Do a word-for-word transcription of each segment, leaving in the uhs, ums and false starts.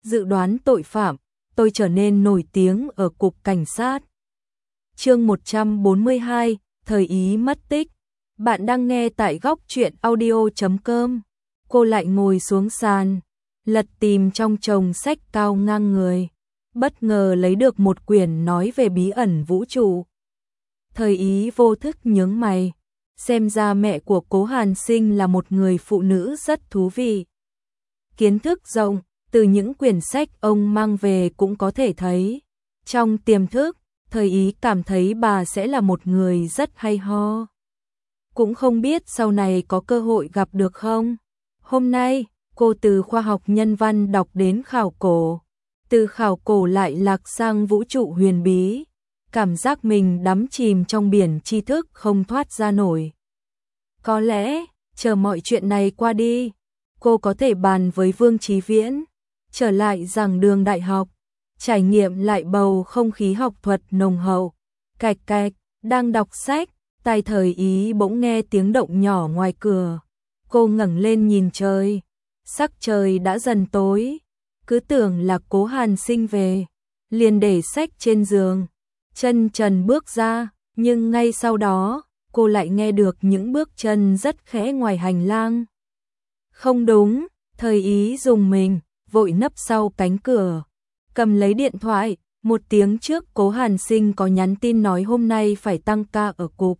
dự đoán tội phạm, tôi trở nên nổi tiếng ở cục cảnh sát. Chương một trăm bốn mươi hai, thời ý mất tích. Bạn đang nghe tại góc truyện audio chấm com. Cô lại ngồi xuống sàn, lật tìm trong chồng sách cao ngang người, bất ngờ lấy được một quyển nói về bí ẩn vũ trụ. Thời ý vô thức nhướng mày, xem ra mẹ của Cố Hàn Sinh là một người phụ nữ rất thú vị. Kiến thức rộng, từ những quyển sách ông mang về cũng có thể thấy. Trong tiềm thức, thời ý cảm thấy bà sẽ là một người rất hay ho. Cũng không biết sau này có cơ hội gặp được không. Hôm nay, cô từ khoa học nhân văn đọc đến khảo cổ, từ khảo cổ lại lạc sang vũ trụ huyền bí, cảm giác mình đắm chìm trong biển tri thức không thoát ra nổi. Có lẽ, chờ mọi chuyện này qua đi, cô có thể bàn với Vương Chí Viễn, trở lại giảng đường đại học, trải nghiệm lại bầu không khí học thuật nồng hậu. Cạch cạch, đang đọc sách, tai thời ý bỗng nghe tiếng động nhỏ ngoài cửa. Cô ngẩng lên nhìn trời, sắc trời đã dần tối, cứ tưởng là Cố Hàn Sinh về, liền để sách trên giường, chân trần bước ra, nhưng ngay sau đó, cô lại nghe được những bước chân rất khẽ ngoài hành lang. Không đúng, thời ý dùng mình, vội nấp sau cánh cửa, cầm lấy điện thoại, một tiếng trước Cố Hàn Sinh có nhắn tin nói hôm nay phải tăng ca ở cục.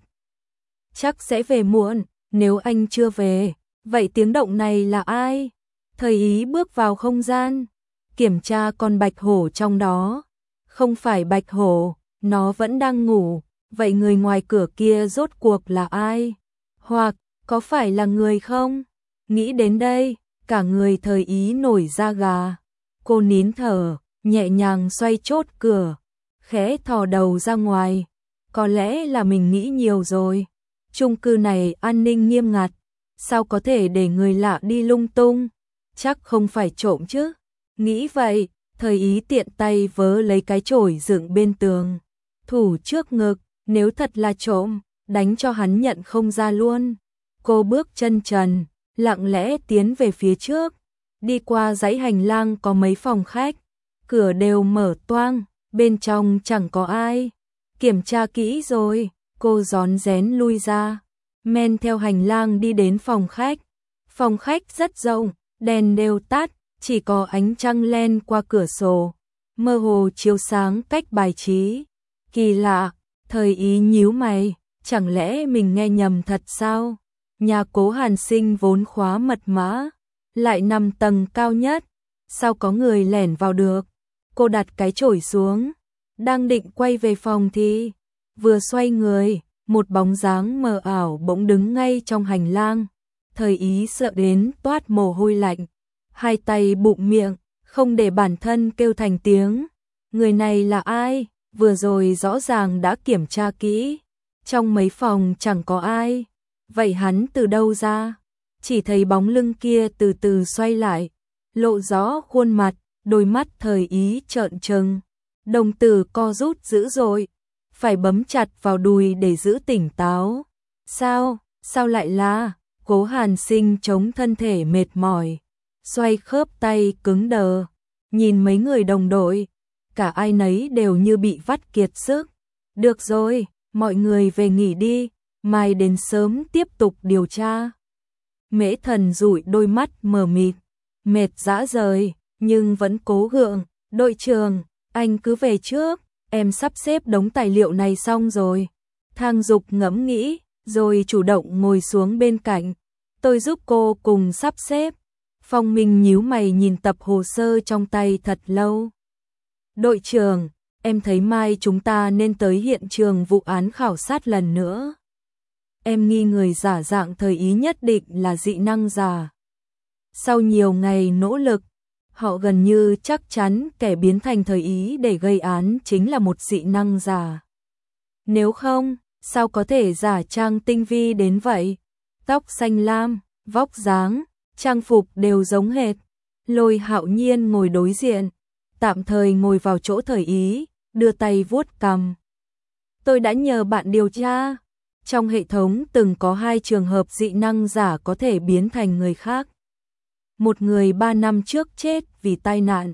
Chắc sẽ về muộn, nếu anh chưa về, vậy tiếng động này là ai? Thời ý bước vào không gian, kiểm tra con bạch hổ trong đó. Không phải bạch hổ, nó vẫn đang ngủ, vậy người ngoài cửa kia rốt cuộc là ai? Hoặc, có phải là người không? Nghĩ đến đây, cả người thời ý nổi da gà. Cô nín thở, nhẹ nhàng xoay chốt cửa, khẽ thò đầu ra ngoài. Có lẽ là mình nghĩ nhiều rồi. Chung cư này an ninh nghiêm ngặt, sao có thể để người lạ đi lung tung? Chắc không phải trộm chứ? Nghĩ vậy, thời ý tiện tay vớ lấy cái chổi dựng bên tường, thủ trước ngực, nếu thật là trộm, đánh cho hắn nhận không ra luôn. Cô bước chân trần, lặng lẽ tiến về phía trước, đi qua dãy hành lang có mấy phòng khách, cửa đều mở toang, bên trong chẳng có ai. Kiểm tra kỹ rồi, cô rón rén lui ra, men theo hành lang đi đến phòng khách. Phòng khách rất rộng, đèn đều tắt, chỉ có ánh trăng len qua cửa sổ, mơ hồ chiếu sáng cách bài trí. Kỳ lạ, thời ý nhíu mày, chẳng lẽ mình nghe nhầm thật sao? Nhà Cố Hàn Sinh vốn khóa mật mã, lại nằm tầng cao nhất, sao có người lẻn vào được? Cô đặt cái chổi xuống, đang định quay về phòng thì vừa xoay người, một bóng dáng mờ ảo bỗng đứng ngay trong hành lang. Thời ý sợ đến toát mồ hôi lạnh, hai tay bụm miệng, không để bản thân kêu thành tiếng. Người này là ai? Vừa rồi rõ ràng đã kiểm tra kỹ, trong mấy phòng chẳng có ai. Vậy hắn từ đâu ra? Chỉ thấy bóng lưng kia từ từ xoay lại, lộ rõ khuôn mặt, đôi mắt thời ý trợn trừng, đồng tử co rút dữ dội, phải bấm chặt vào đùi để giữ tỉnh táo. Sao? Sao lại là? Cố Hàn Sinh chống thân thể mệt mỏi, xoay khớp tay cứng đờ, nhìn mấy người đồng đội, cả ai nấy đều như bị vắt kiệt sức. Được rồi, mọi người về nghỉ đi, mai đến sớm tiếp tục điều tra. Mễ Thần dụi đôi mắt mờ mịt, mệt rã rời, nhưng vẫn cố gượng. Đội trưởng, anh cứ về trước, em sắp xếp đống tài liệu này xong rồi. Thang Dục ngẫm nghĩ, rồi chủ động ngồi xuống bên cạnh. Tôi giúp cô cùng sắp xếp. Phong Minh nhíu mày nhìn tập hồ sơ trong tay thật lâu. Đội trưởng, em thấy mai chúng ta nên tới hiện trường vụ án khảo sát lần nữa. Em nghi người giả dạng thời ý nhất định là dị năng giả. Sau nhiều ngày nỗ lực, họ gần như chắc chắn kẻ biến thành thời ý để gây án chính là một dị năng giả. Nếu không, sao có thể giả trang tinh vi đến vậy? Tóc xanh lam, vóc dáng, trang phục đều giống hệt. Lôi Hạo Nhiên ngồi đối diện, tạm thời ngồi vào chỗ thời ý, đưa tay vuốt cằm. Tôi đã nhờ bạn điều tra. Trong hệ thống từng có hai trường hợp dị năng giả có thể biến thành người khác. Một người ba năm trước chết vì tai nạn,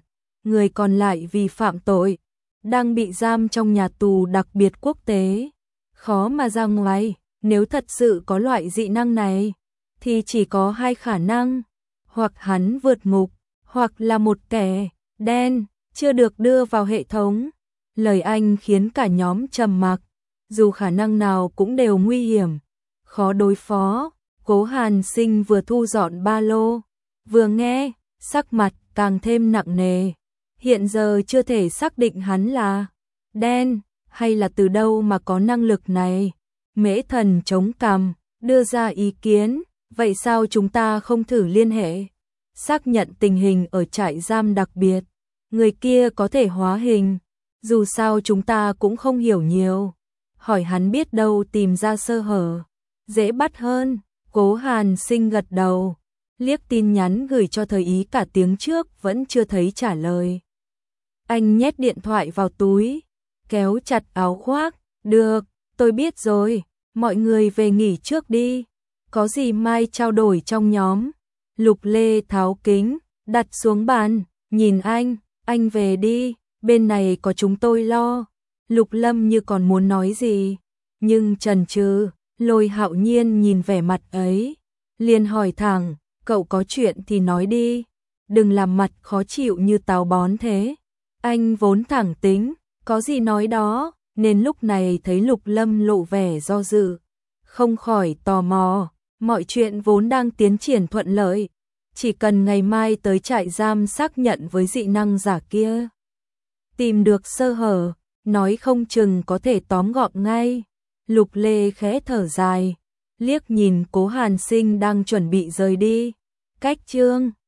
người còn lại vì phạm tội, đang bị giam trong nhà tù đặc biệt quốc tế, khó mà ra ngoài. Nếu thật sự có loại dị năng này, thì chỉ có hai khả năng, hoặc hắn vượt ngục, hoặc là một kẻ đen, chưa được đưa vào hệ thống. Lời anh khiến cả nhóm trầm mặc, dù khả năng nào cũng đều nguy hiểm, khó đối phó. Cố Hàn Sinh vừa thu dọn ba lô, vừa nghe, sắc mặt càng thêm nặng nề. Hiện giờ chưa thể xác định hắn là đen, hay là từ đâu mà có năng lực này. Mễ Thần chống cằm, đưa ra ý kiến, vậy sao chúng ta không thử liên hệ, xác nhận tình hình ở trại giam đặc biệt, người kia có thể hóa hình, dù sao chúng ta cũng không hiểu nhiều, hỏi hắn biết đâu tìm ra sơ hở, dễ bắt hơn. Cố Hàn Sinh gật đầu, liếc tin nhắn gửi cho Thời Ý cả tiếng trước vẫn chưa thấy trả lời. Anh nhét điện thoại vào túi, kéo chặt áo khoác, được, tôi biết rồi, mọi người về nghỉ trước đi, có gì mai trao đổi trong nhóm. Lục Lê tháo kính, đặt xuống bàn, nhìn anh, anh về đi, bên này có chúng tôi lo. Lục Lâm như còn muốn nói gì, nhưng chần chừ. Lôi Hạo Nhiên nhìn vẻ mặt ấy, liền hỏi thẳng, cậu có chuyện thì nói đi, đừng làm mặt khó chịu như táo bón thế. Anh vốn thẳng tính, có gì nói đó, nên lúc này thấy Lục Lâm lộ vẻ do dự, không khỏi tò mò. Mọi chuyện vốn đang tiến triển thuận lợi, chỉ cần ngày mai tới trại giam xác nhận với dị năng giả kia, tìm được sơ hở, nói không chừng có thể tóm gọn ngay. Lục Lê khẽ thở dài, liếc nhìn Cố Hàn Sinh đang chuẩn bị rời đi. Cách chương